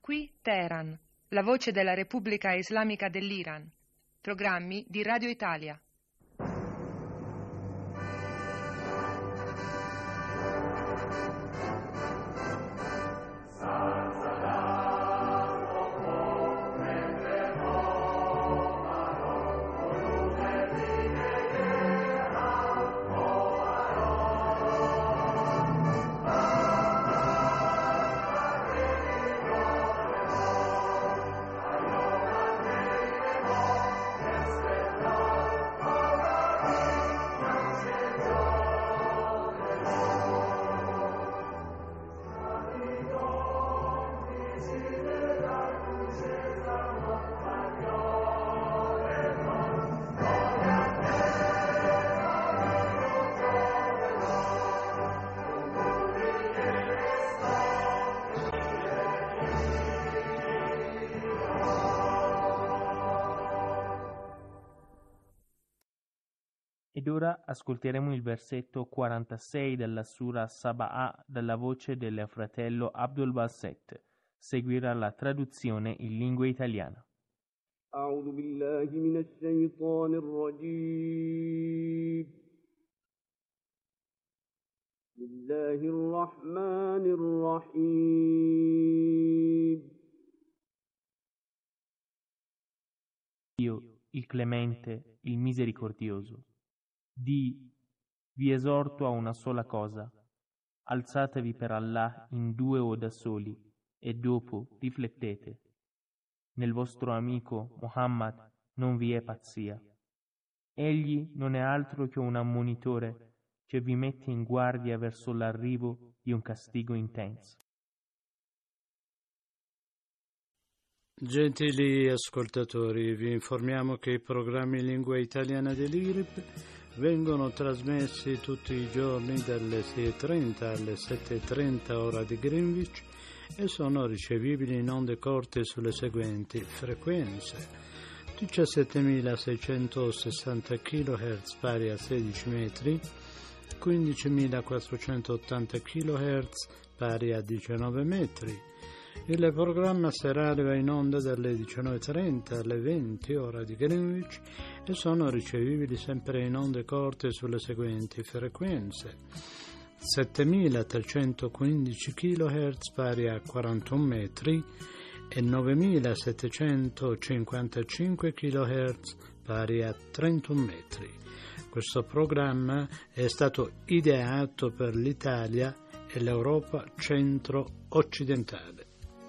Qui Teheran, la voce della Repubblica Islamica dell'Iran. Programmi di Radio Italia. Ed ora ascolteremo il versetto 46 della Sura Saba'a dalla voce del fratello Abdul Baset. Seguirà la traduzione in lingua italiana. أعوذ بالله من الشيطان الرجيم بسم الله الرحمن الرحيم Dio, il clemente, il misericordioso, vi esorto a una sola cosa: alzatevi per Allah in due o da soli, e dopo riflettete. Nel vostro amico Muhammad non vi è pazzia. Egli non è altro che un ammonitore che vi mette in guardia verso l'arrivo di un castigo intenso. Gentili ascoltatori, vi informiamo che i programmi in lingua italiana dell'IRIP vengono trasmessi tutti i giorni dalle 6:30 alle 7:30 ora di Greenwich e sono ricevibili in onde corte sulle seguenti frequenze: 17.660 kHz pari a 16 metri, 15.480 kHz pari a 19 metri. Il programma serale va in onda dalle 19:30 alle 20 ora di Greenwich e sono ricevibili sempre in onde corte sulle seguenti frequenze: 7.315 kHz pari a 41 metri e 9.755 kHz pari a 31 metri. Questo programma è stato ideato per l'Italia e l'Europa centro-occidentale.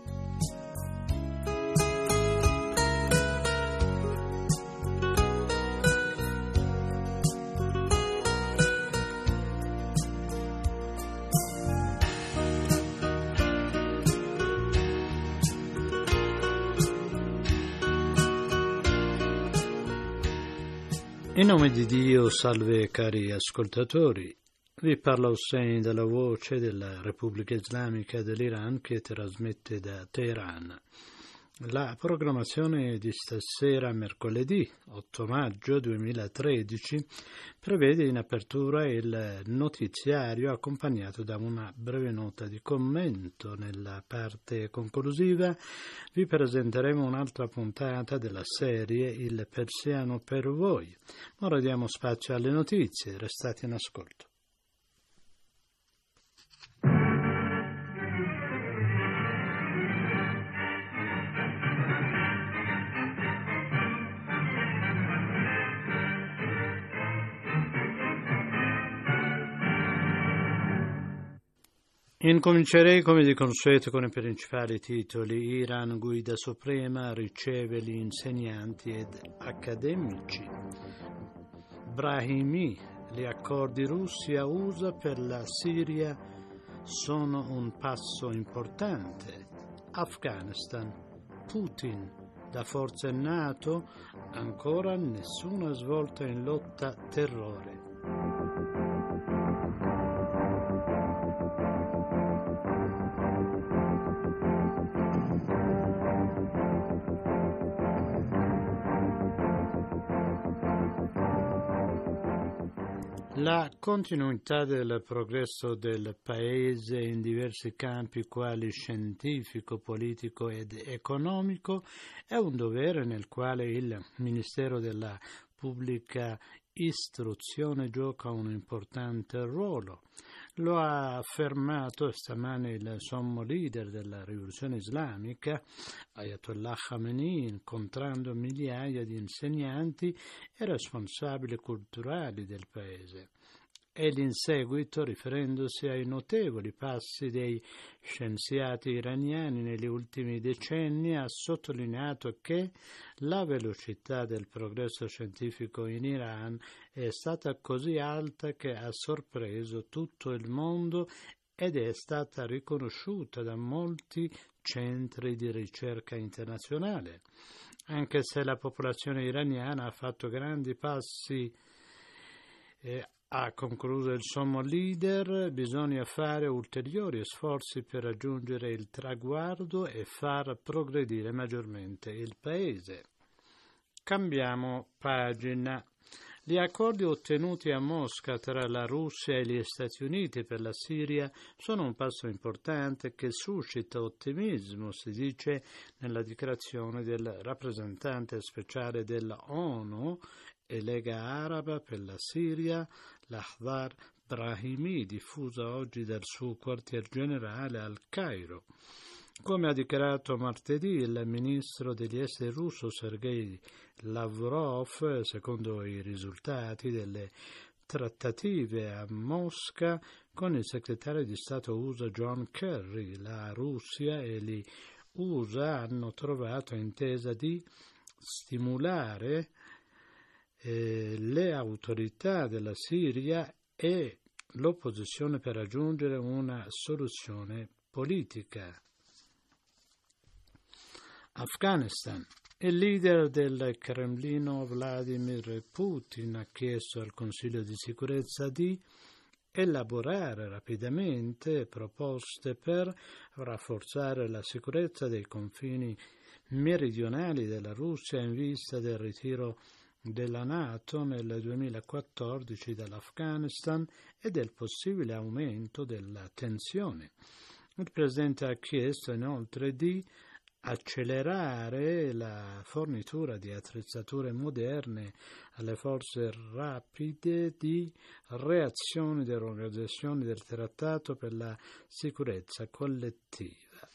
In nome di Dio, salve cari ascoltatori, vi parla Hussein dalla voce della Repubblica Islamica dell'Iran che trasmette da Teheran. La programmazione di stasera, mercoledì 8 maggio 2013, prevede in apertura il notiziario accompagnato da una breve nota di commento. Nella parte conclusiva vi presenteremo un'altra puntata della serie Il Persiano per voi. Ora diamo spazio alle notizie, restate in ascolto. Incomincerei come di consueto con i principali titoli. Iran, guida suprema, riceve gli insegnanti ed accademici. Brahimi, gli accordi Russia-USA per la Siria sono un passo importante. Afghanistan, Putin, da forze NATO, ancora nessuna svolta in lotta terrore. La continuità del progresso del Paese in diversi campi quali scientifico, politico ed economico è un dovere nel quale il Ministero della Pubblica Istruzione gioca un importante ruolo. Lo ha affermato stamane il sommo leader della rivoluzione islamica, Ayatollah Khamenei, incontrando migliaia di insegnanti e responsabili culturali del paese. Ed in seguito, riferendosi ai notevoli passi dei scienziati iraniani negli ultimi decenni, ha sottolineato che la velocità del progresso scientifico in Iran è stata così alta che ha sorpreso tutto il mondo ed è stata riconosciuta da molti centri di ricerca internazionale. Anche se la popolazione iraniana ha fatto grandi passi, ha concluso il sommo leader, bisogna fare ulteriori sforzi per raggiungere il traguardo e far progredire maggiormente il Paese. Cambiamo pagina. Gli accordi ottenuti a Mosca tra la Russia e gli Stati Uniti per la Siria sono un passo importante che suscita ottimismo, si dice nella dichiarazione del rappresentante speciale dell'ONU e Lega Araba per la Siria, Lahdar Brahimi, diffusa oggi dal suo quartier generale al Cairo. Come ha dichiarato martedì il ministro degli esteri russo Sergei Lavrov, secondo i risultati delle trattative a Mosca con il segretario di Stato USA John Kerry, la Russia e gli USA hanno trovato intesa di stimolare le autorità della Siria e l'opposizione per raggiungere una soluzione politica. Afghanistan. Il leader del Cremlino Vladimir Putin ha chiesto al Consiglio di sicurezza di elaborare rapidamente proposte per rafforzare la sicurezza dei confini meridionali della Russia in vista del ritiro della NATO nel 2014 dall'Afghanistan e del possibile aumento della tensione. Il Presidente ha chiesto inoltre di accelerare la fornitura di attrezzature moderne alle forze rapide di reazione delle organizzazioni del Trattato per la sicurezza collettiva.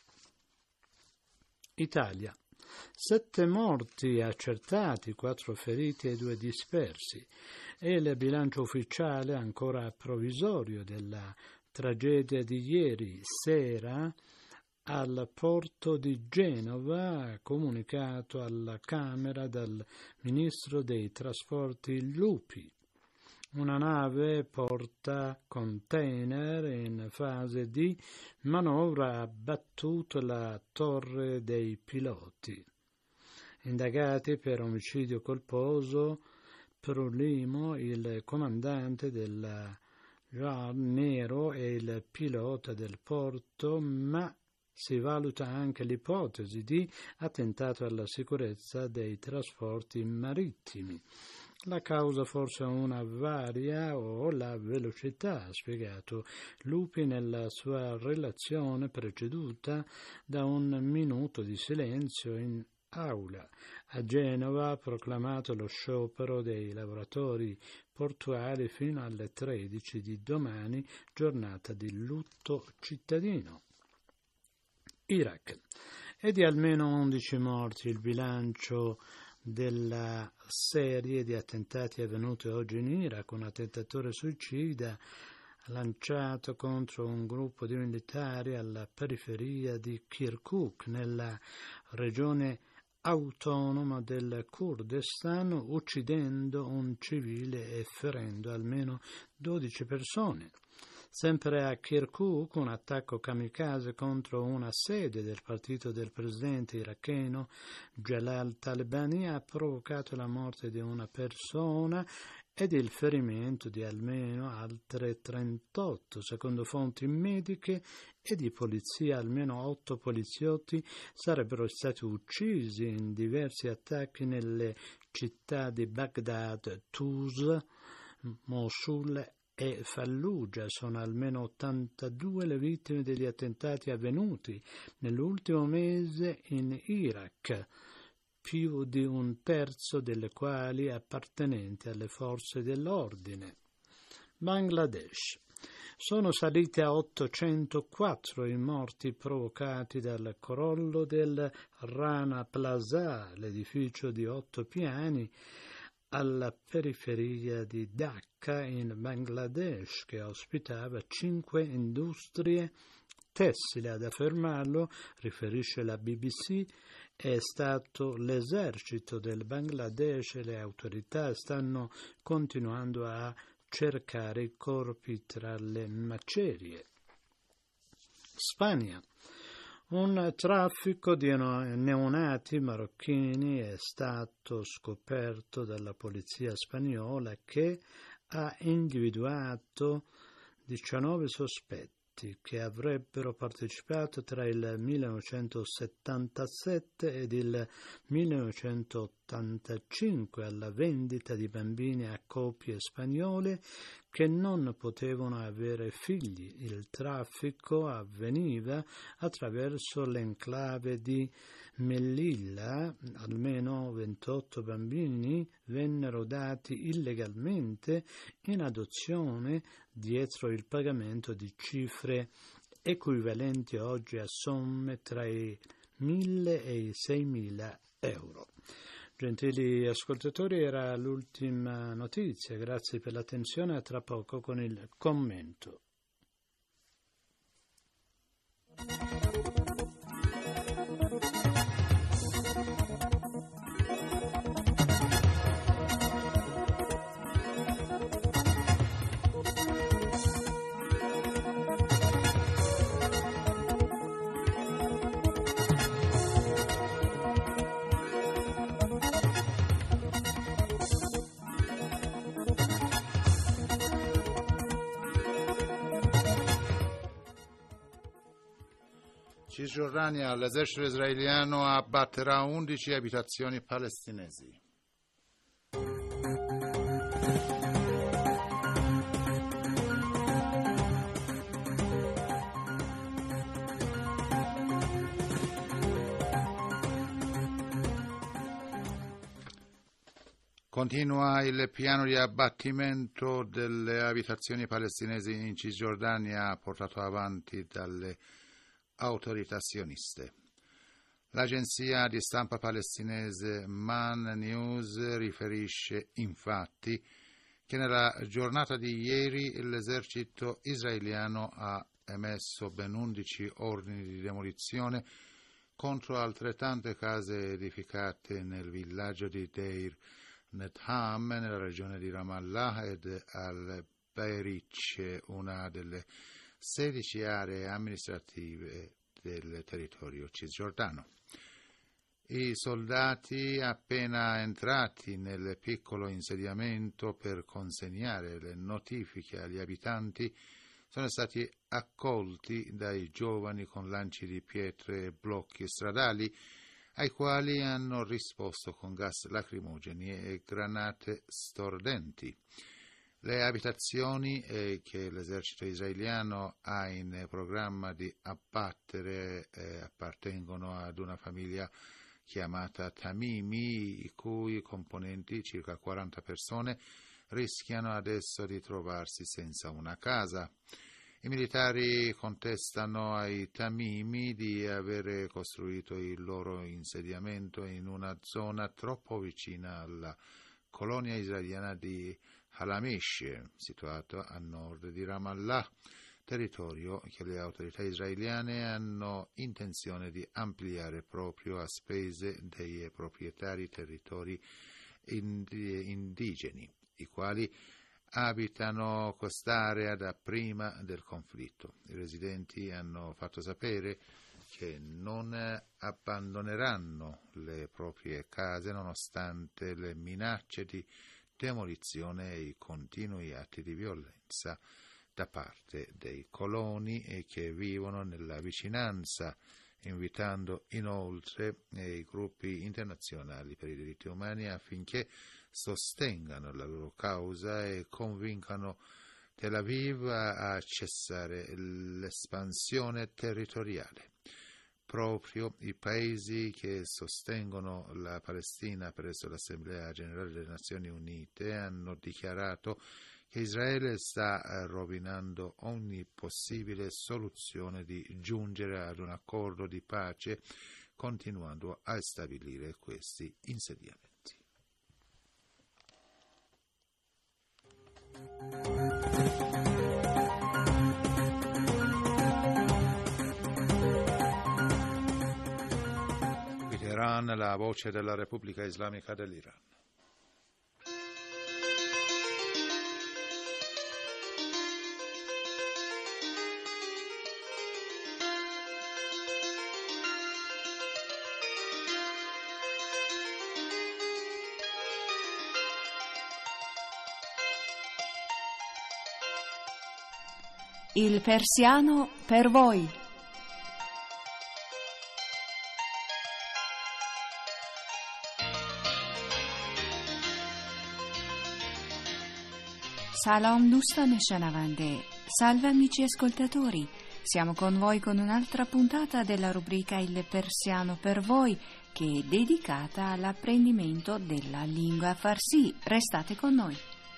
Italia. 7 morti accertati, 4 feriti e 2 dispersi. È il bilancio ufficiale ancora provvisorio della tragedia di ieri sera al porto di Genova, comunicato alla Camera dal ministro dei trasporti Lupi. Una nave porta container in fase di manovra ha abbattuto la torre dei piloti. Indagati per omicidio colposo, Prolimo, il comandante della Yard Nero e il pilota del porto, ma si valuta anche l'ipotesi di attentato alla sicurezza dei trasporti marittimi. La causa forse una avaria o la velocità, ha spiegato Lupi nella sua relazione preceduta da un minuto di silenzio in aula. A Genova ha proclamato lo sciopero dei lavoratori portuali fino alle 13 di domani, giornata di lutto cittadino. Iraq. E di almeno 11 morti il bilancio della serie di attentati avvenuti oggi in Iraq, un attentatore suicida lanciato contro un gruppo di militari alla periferia di Kirkuk, nella regione autonoma del Kurdistan, uccidendo un civile e ferendo almeno 12 persone. Sempre a Kirkuk, un attacco kamikaze contro una sede del partito del presidente iracheno Jalal Talabani ha provocato la morte di una persona ed il ferimento di almeno altre 38. Secondo fonti mediche e di polizia, almeno 8 poliziotti sarebbero stati uccisi in diversi attacchi nelle città di Baghdad, Tuz, Mosul e Fallujah. Sono almeno 82 le vittime degli attentati avvenuti nell'ultimo mese in Iraq, più di un terzo delle quali appartenenti alle forze dell'ordine. Bangladesh. Sono saliti a 804 i morti provocati dal crollo del Rana Plaza, l'edificio di 8 piani alla periferia di Dhaka in Bangladesh, che ospitava 5 industrie tessili. Ad affermarlo, riferisce la BBC, è stato l'esercito del Bangladesh e le autorità stanno continuando a cercare i corpi tra le macerie. Spagna. Un traffico di neonati marocchini è stato scoperto dalla polizia spagnola, che ha individuato 19 sospetti che avrebbero partecipato tra il 1977 ed il 1985 alla vendita di bambini a coppie spagnole che non potevano avere figli. Il traffico avveniva attraverso l'enclave di Melilla. Almeno 28 bambini vennero dati illegalmente in adozione dietro il pagamento di cifre equivalenti oggi a somme tra i 1.000 e i 6.000 euro. Gentili ascoltatori, era l'ultima notizia. Grazie per l'attenzione. A tra poco con il commento. Cisgiordania, l'esercito israeliano abbatterà 11 abitazioni palestinesi. Continua il piano di abbattimento delle abitazioni palestinesi in Cisgiordania portato avanti dalle autorità sioniste. L'agenzia di stampa palestinese Man News riferisce infatti che nella giornata di ieri l'esercito israeliano ha emesso ben 11 ordini di demolizione contro altrettante case edificate nel villaggio di Deir Netham, nella regione di Ramallah, ed al-Beirich, una delle 16 aree amministrative del territorio cisgiordano. I soldati appena entrati nel piccolo insediamento per consegnare le notifiche agli abitanti sono stati accolti dai giovani con lanci di pietre e blocchi stradali, ai quali hanno risposto con gas lacrimogeni e granate stordenti. Le abitazioni che l'esercito israeliano ha in programma di abbattere appartengono ad una famiglia chiamata Tamimi, i cui componenti, circa 40 persone, rischiano adesso di trovarsi senza una casa. I militari contestano ai Tamimi di avere costruito il loro insediamento in una zona troppo vicina alla colonia israeliana di Halamish, situato a nord di Ramallah, territorio che le autorità israeliane hanno intenzione di ampliare proprio a spese dei proprietari territori indigeni, i quali abitano quest'area da prima del conflitto. I residenti hanno fatto sapere che non abbandoneranno le proprie case nonostante le minacce di demolizione e i continui atti di violenza da parte dei coloni e che vivono nella vicinanza, invitando inoltre i gruppi internazionali per i diritti umani affinché sostengano la loro causa e convincano Tel Aviv a cessare l'espansione territoriale. Proprio i paesi che sostengono la Palestina presso l'Assemblea Generale delle Nazioni Unite hanno dichiarato che Israele sta rovinando ogni possibile soluzione di giungere ad un accordo di pace, continuando a stabilire questi insediamenti. Teheran, la voce della Repubblica Islamica dell'Iran. Il persiano per voi. Salam دوستان شنونده. Salve amici ascoltatori. Siamo con voi con un'altra puntata della rubrica Il persiano per voi, che è dedicata all'apprendimento della lingua farsi. Restate con noi.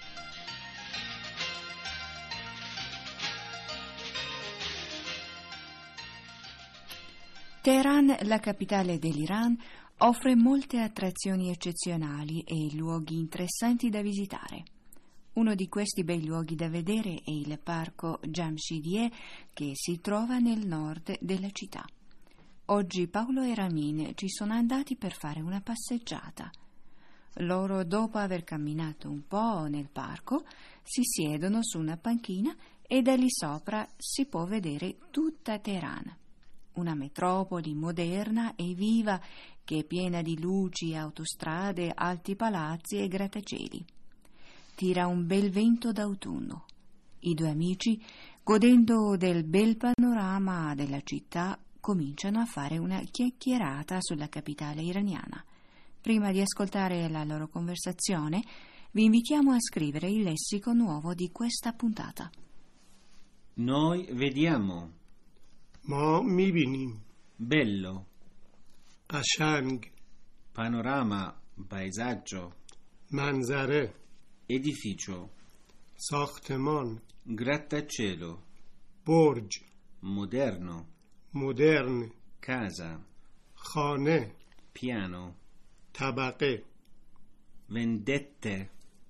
Teheran, la capitale dell'Iran, offre molte attrazioni eccezionali e luoghi interessanti da visitare. Uno di questi bei luoghi da vedere è il parco Jamshidiyeh, che si trova nel nord della città. Oggi Paolo e Ramin ci sono andati per fare una passeggiata. Loro, dopo aver camminato un po' nel parco, si siedono su una panchina e da lì sopra si può vedere tutta Teheran. Una metropoli moderna e viva che è piena di luci, autostrade, alti palazzi e grattacieli. Tira un bel vento d'autunno. I due amici, godendo del bel panorama della città, cominciano a fare una chiacchierata sulla capitale iraniana. Prima di ascoltare la loro conversazione, vi invitiamo a scrivere il lessico nuovo di questa puntata. Noi vediamo. ما میبینیم. Bello. قشنگ. Panorama, paesaggio. منظره. Edificio. ساختمان. Grattacielo. برج. Moderno. مدرن. Casa. خانه. Piano. طبقه. Vendette.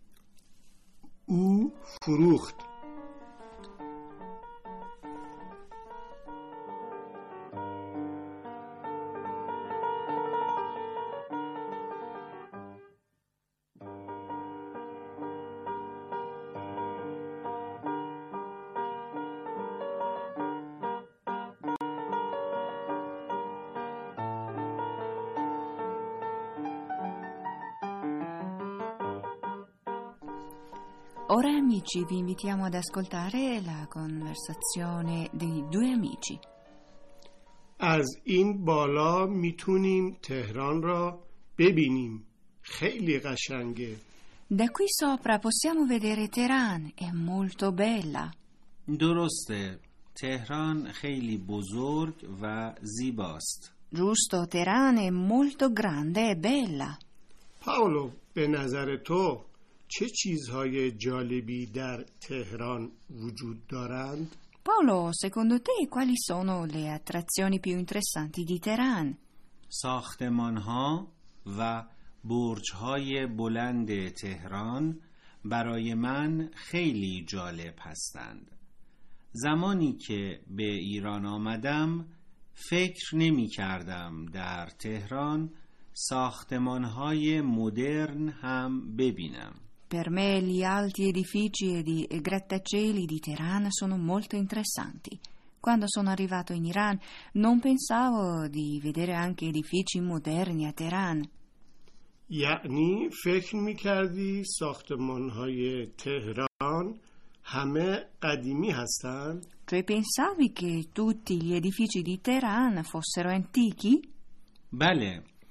او فروخت. Ora amici vi invitiamo ad ascoltare la conversazione dei due amici. از این بالا میتونیم تهران را ببینیم. خیلی قشنگه. Da qui sopra possiamo vedere Teheran, è molto bella. درسته. تهران خیلی بزرگ و زیباست. Giusto, Teheran è molto grande e bella. پاولو به نظر تو چه چیزهای جالبی در تهران وجود دارند؟ Paolo, secondo te quali sono le attrazioni più interessanti di Teheran? ساختمان‌ها و برج‌های بلند تهران برای من خیلی جالب هستند. زمانی که به ایران آمدم فکر نمی‌کردم در تهران ساختمان‌های مدرن هم ببینم. Per me gli alti edifici e i grattacieli di Teheran sono molto interessanti. Quando sono arrivato in Iran non pensavo di vedere anche edifici moderni a Teheran. یعنی فکر میکردی ساختمانهای تهران همه قدیمی هستند؟ Cioè pensavi che tutti gli edifici di Teheran fossero antichi? بله،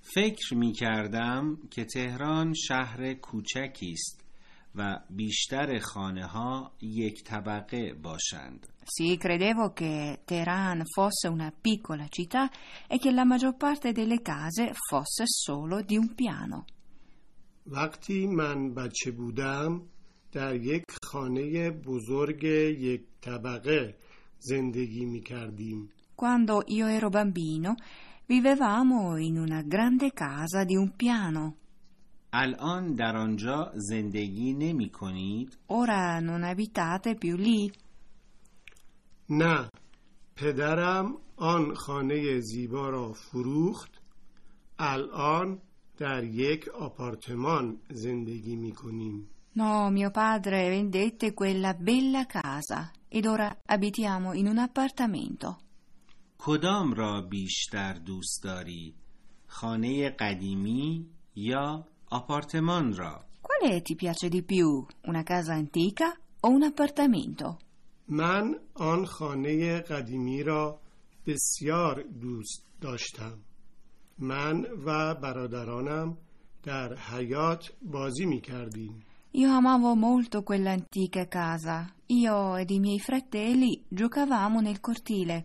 فکر می کردم که تهران شهر کوچکی است و بیشتر خانه ها یک طبقه باشند. Sì, credevo che Teheran fosse una piccola città e che la maggior parte delle case fosse solo di un piano. وقتی من بچه بودم در یک خانه بزرگ یک طبقه زندگی می کردیم. Quando io ero bambino, vivevamo in una grande casa di un piano. الان در آنجا زندگی نمی کنید؟ Ora non abitate più lì? نه، پدرم آن خانه زیبا را فروخت. الان در یک آپارتمان زندگی می کنیم. No, mio padre vendette quella bella casa ed ora abitiamo in un appartamento. کدام را بیشتر دوست داری؟ خانه قدیمی یا آپارتمان را؟ Quale ti piace di più, una casa antica o un appartamento? من آن خانه قدیمی را بسیار دوست داشتم. من و برادرانم در حیاط بازی می کردیم. Io amavo molto quell'antica casa. Io ed i miei fratelli giocavamo nel cortile.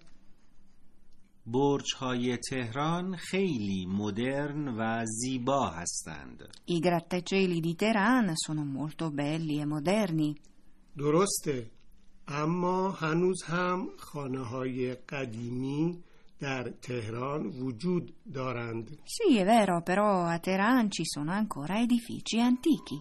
برج‌های تهران خیلی مدرن و زیبا هستند. I grattacieli di Teheran sono molto belli e moderni. درسته، اما هنوز هم خانه‌های قدیمی در تهران وجود دارند. Sì, è vero, però a Teheran ci sono ancora edifici antichi.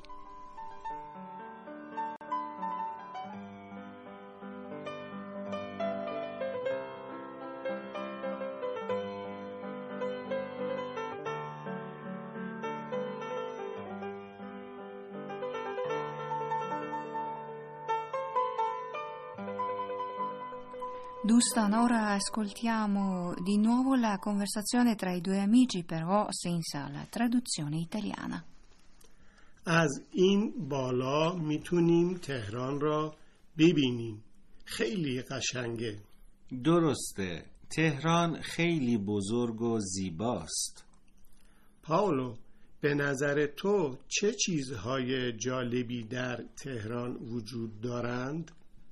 Dustan, ora ascoltiamo di nuovo la conversazione tra i due amici, però senza la traduzione italiana. از این بالا میتونیم تهران را ببینیم. خیلی قشنگه. درسته، تهران خیلی بزرگ و زیباست. پاولو، به نظر تو چه چیزهای جالبی در تهران وجود دارند؟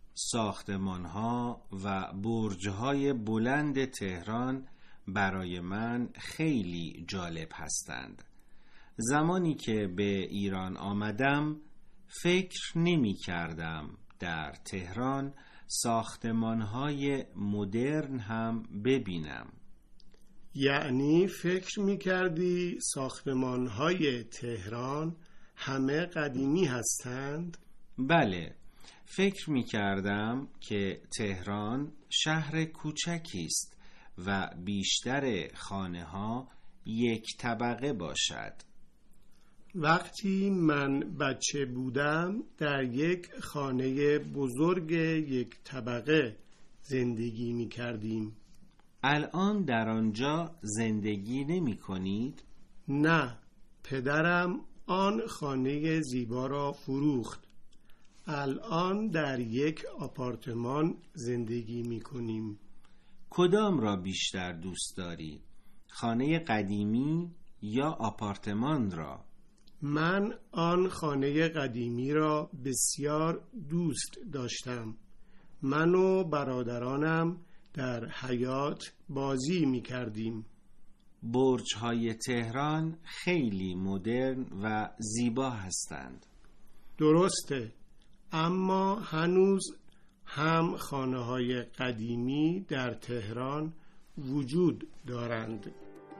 ساختمان‌ها و برج‌های بلند تهران برای من خیلی جالب هستند. زمانی که به ایران آمدم فکر نمی کردم در تهران ساختمان‌های مدرن هم ببینم. یعنی فکر می کردی ساختمان‌های تهران همه قدیمی هستند؟ بله، فکر می کردم که تهران شهر کوچکی است و بیشتر خانه ها یک طبقه باشد. وقتی من بچه بودم در یک خانه بزرگ یک طبقه زندگی می کردیم. الان در آنجا زندگی نمی کنید؟ نه، پدرم آن خانه زیبا را فروخت. الان در یک آپارتمان زندگی می کنیم. کدام را بیشتر دوست داری؟ خانه قدیمی یا آپارتمان را؟ من آن خانه قدیمی را بسیار دوست داشتم. من و برادرانم در حیاط بازی می کردیم. برج‌های تهران خیلی مدرن و زیبا هستند. درسته، اما هنوز هم خانه‌های قدیمی در تهران وجود دارند.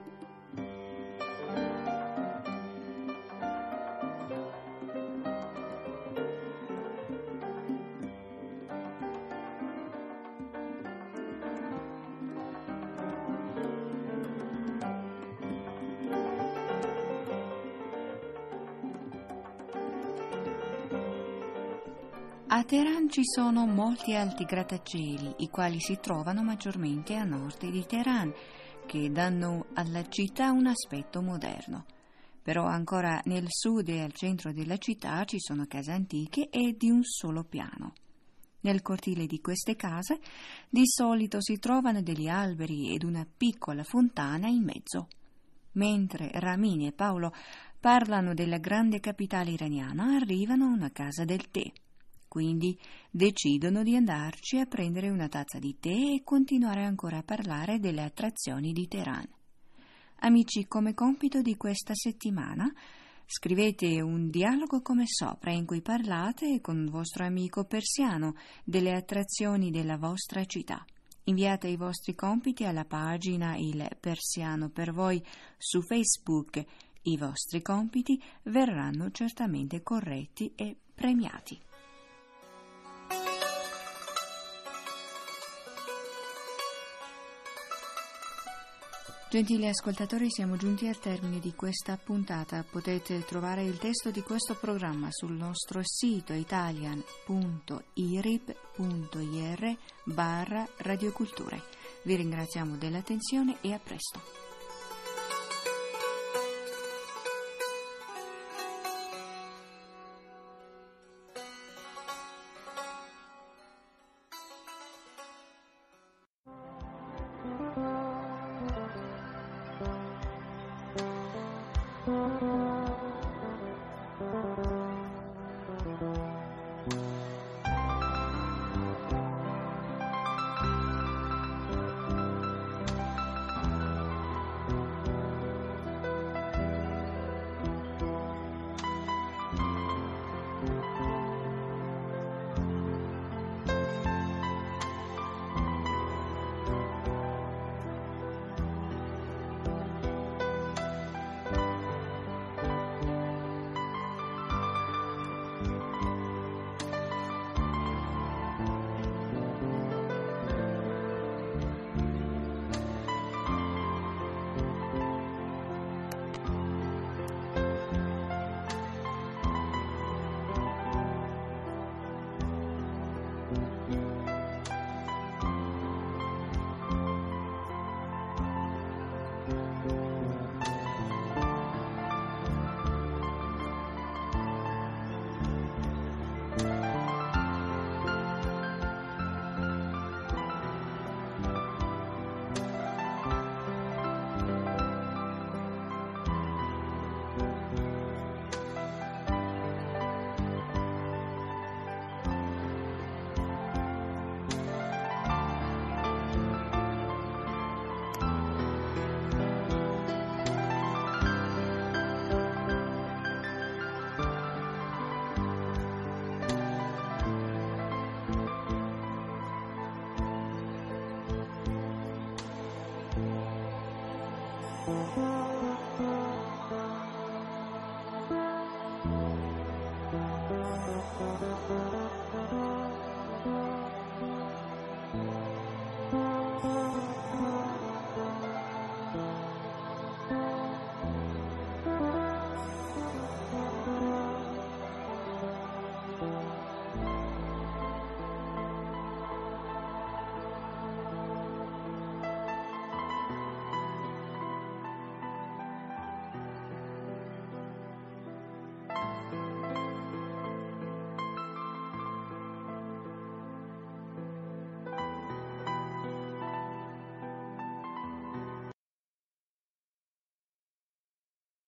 A Teheran ci sono molti alti grattacieli, i quali si trovano maggiormente a nord di Teheran, che danno alla città un aspetto moderno. Però ancora nel sud e al centro della città ci sono case antiche e di un solo piano. Nel cortile di queste case di solito si trovano degli alberi ed una piccola fontana in mezzo. Mentre Ramin e Paolo parlano della grande capitale iraniana, arrivano a una casa del tè. Quindi decidono di andarci a prendere una tazza di tè e continuare ancora a parlare delle attrazioni di Teheran. Amici, come compito di questa settimana, scrivete un dialogo come sopra in cui parlate con il vostro amico persiano delle attrazioni della vostra città. Inviate i vostri compiti alla pagina Il Persiano per voi su Facebook. I vostri compiti verranno certamente corretti e premiati. Gentili ascoltatori, siamo giunti al termine di questa puntata. Potete trovare il testo di questo programma sul nostro sito italian.irib.ir/radioculture. Vi ringraziamo dell'attenzione e a presto. Thank you.